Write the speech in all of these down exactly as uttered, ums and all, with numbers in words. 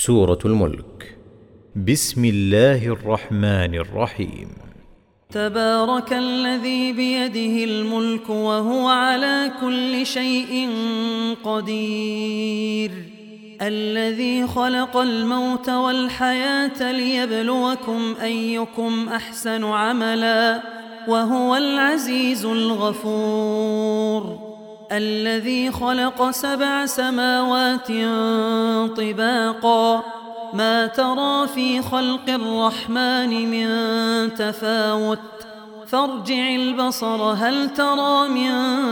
سورة الملك. بسم الله الرحمن الرحيم. تبارك الذي بيده الملك وهو على كل شيء قدير، الذي خلق الموت والحياة ليبلوكم أيكم أحسن عملا وهو العزيز الغفور، الذي خلق سبع سماوات طباقا ما ترى في خلق الرحمن من تفاوت فارجع البصر هل ترى من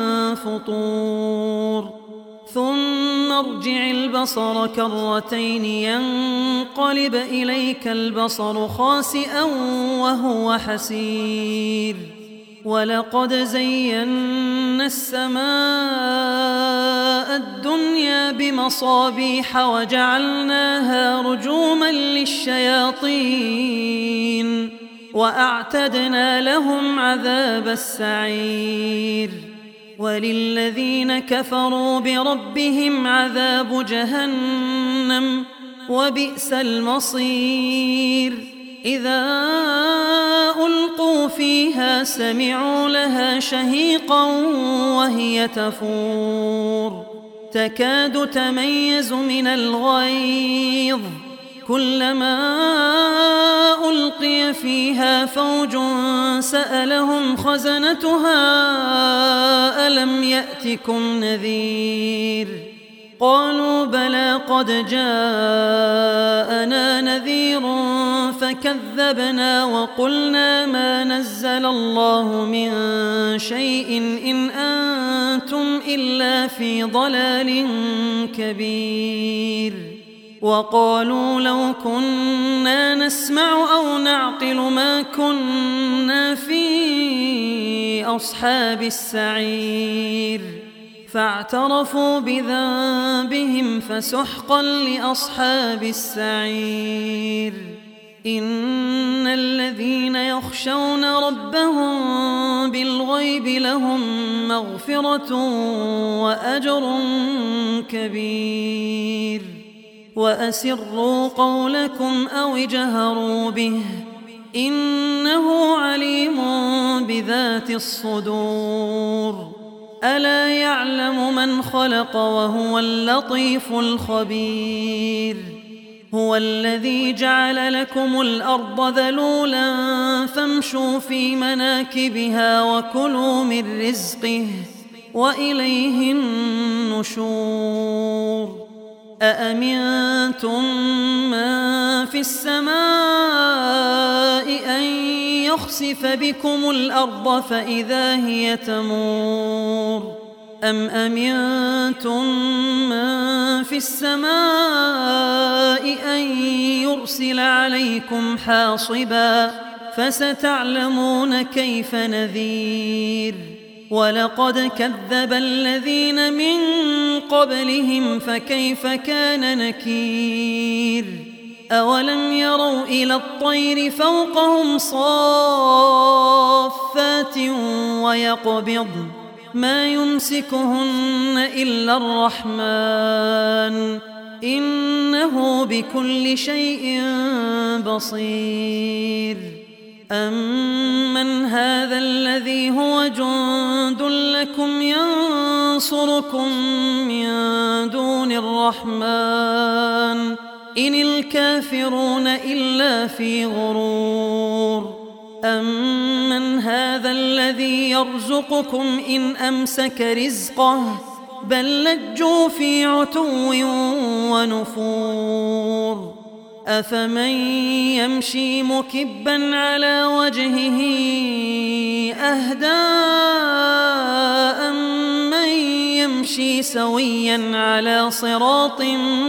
فطور ثم ارجع البصر كرتين ينقلب إليك البصر خاسئا وهو حسير، ولقد زينا السماء الدنيا بمصابيح وجعلناها رجوما للشياطين وأعتدنا لهم عذاب السعير، وللذين كفروا بربهم عذاب جهنم وبئس المصير، إذا ألقوا فيها سمعوا لها شهيقا وهي تفور تكاد تميز من الغيظ، كلما ألقي فيها فوج سألهم خزنتها ألم يأتكم نذير، قالوا بلى قد جاءنا نذير فكذبنا وقلنا ما نزل الله من شيء إن أنتم إلا في ضلال كبير، وقالوا لو كنا نسمع أو نعقل ما كنا في أصحاب السعير، فاعترفوا بذنبهم فسحقا لأصحاب السعير، إن الذين يخشون ربهم بالغيب لهم مغفرة وأجر كبير، وأسروا قولكم أو اجهروا به إنه عليم بذات الصدور، ألا يعلم من خلق وهو اللطيف الخبير، هو الذي جعل لكم الأرض ذلولا فامشوا في مناكبها وكلوا من رزقه وإليه النشور، أأمنتم من في السماء أن يخسف بكم الأرض فإذا هي تمور، أم أمنتم من في السماء أن يرسل عليكم حاصبا فستعلمون كيف نذير، ولقد كذب الذين من قبلهم فكيف كان نكير، أولم يروا إلى الطير فوقهم صافات ويقبضن ما يمسكهن إلا الرحمن إنه بكل شيء بصير، أمن هذا الذي هو جند لكم ينصركم من دون الرحمن إن الكافرون إلا في غرور، أمن هذا الذي يرزقكم إن أمسك رزقه بل لجوا في عتو ونفور، أفمن يمشي مكبا على وجهه أهدى أمن يمشي سويا على صراط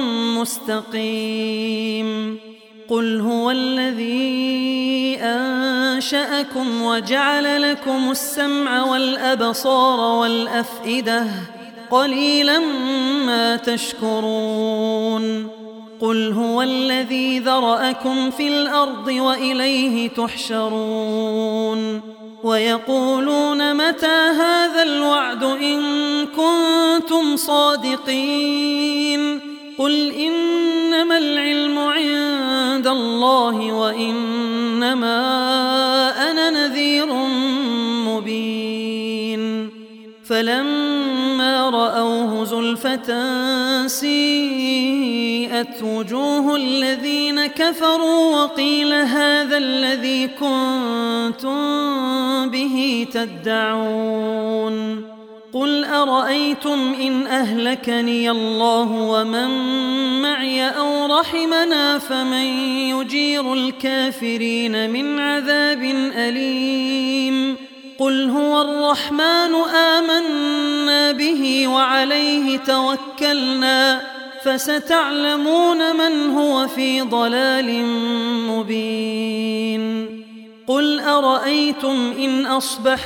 مستقيم، قل هو الذي أنشأكم وجعل لكم السمع والأبصار والأفئدة قليلا ما تشكرون، قل هو الذي ذرأكم في الأرض وإليه تحشرون، ويقولون متى هذا الوعد إن كنتم صادقين، قل إنما العلم الله وإنما أنا نذير مبين فلما رأوه زلفة سيئت وجوه الذين كفروا وقيل هذا الذي كنتم به تدعون قل أرأيتم إن أهلكني الله ومن معي أو رحمنا فمن يجير الكافرين من عذاب أليم قل هو الرحمن آمنا به وعليه توكلنا فستعلمون من هو في ضلال مبين قل أرأيتم إن أصبح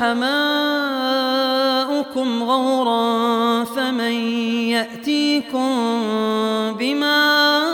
ماؤكم غورا فمن يأتيكم بماء